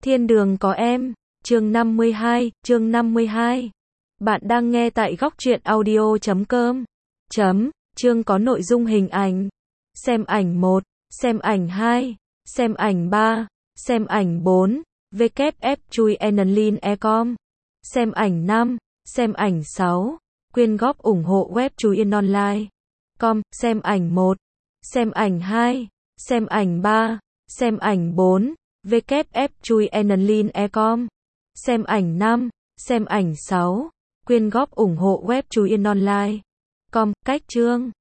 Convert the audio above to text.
Thiên đường có em, chương 52. Bạn đang nghe tại góc truyện audio.com. Chương có nội dung hình ảnh. Xem ảnh 1, xem ảnh 2, xem ảnh 3, xem ảnh 4, WF chui Enlin Ecom. Xem ảnh 5, xem ảnh 6, quyên góp ủng hộ web chui online. Xem ảnh 1, xem ảnh 2, xem ảnh 3, xem ảnh 4, WF chui Enlin Ecom. Xem ảnh 5, xem ảnh 6, quyên góp ủng hộ web chui online. Cách chương.